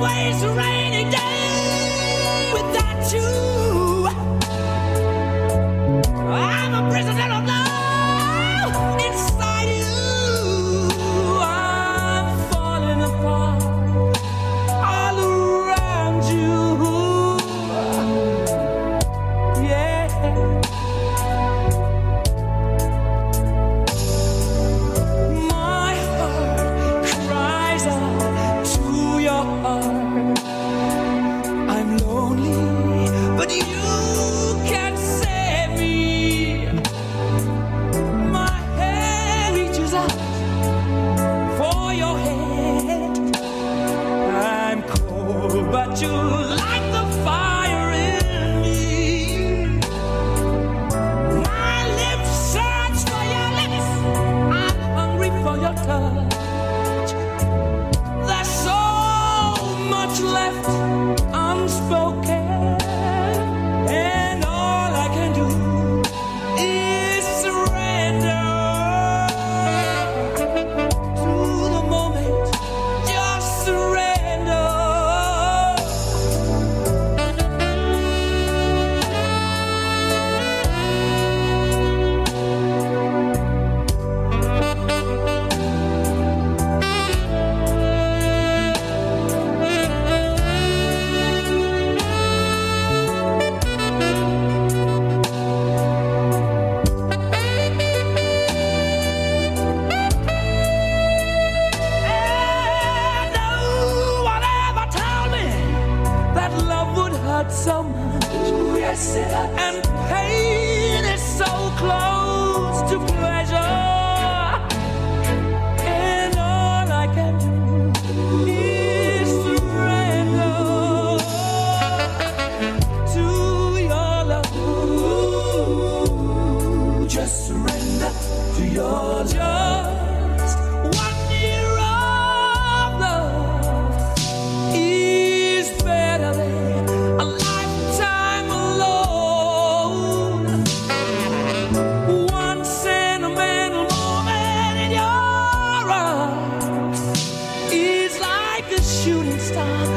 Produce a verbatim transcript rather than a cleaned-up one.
always a rainy day without you. I'm a prisoner of love inside you. I'm falling apart all around you. Yeah. My heart cries out to your heart. I'm lonely, but you can save me. My hand reaches out for your head. I'm cold, but you light the fire in me. My lips search for your lips. I'm hungry for your touch. There's so much left unspoken, and all I can do is surrender to the moment. Just surrender. And no one ever told me that love would hurt so much. Yes, it does. And pain is so close to pleasure. And all I can do is surrender to your love. Just surrender to your love. Just one year of love is better than a lifetime alone. One sentimental moment in your arms is like a shooting star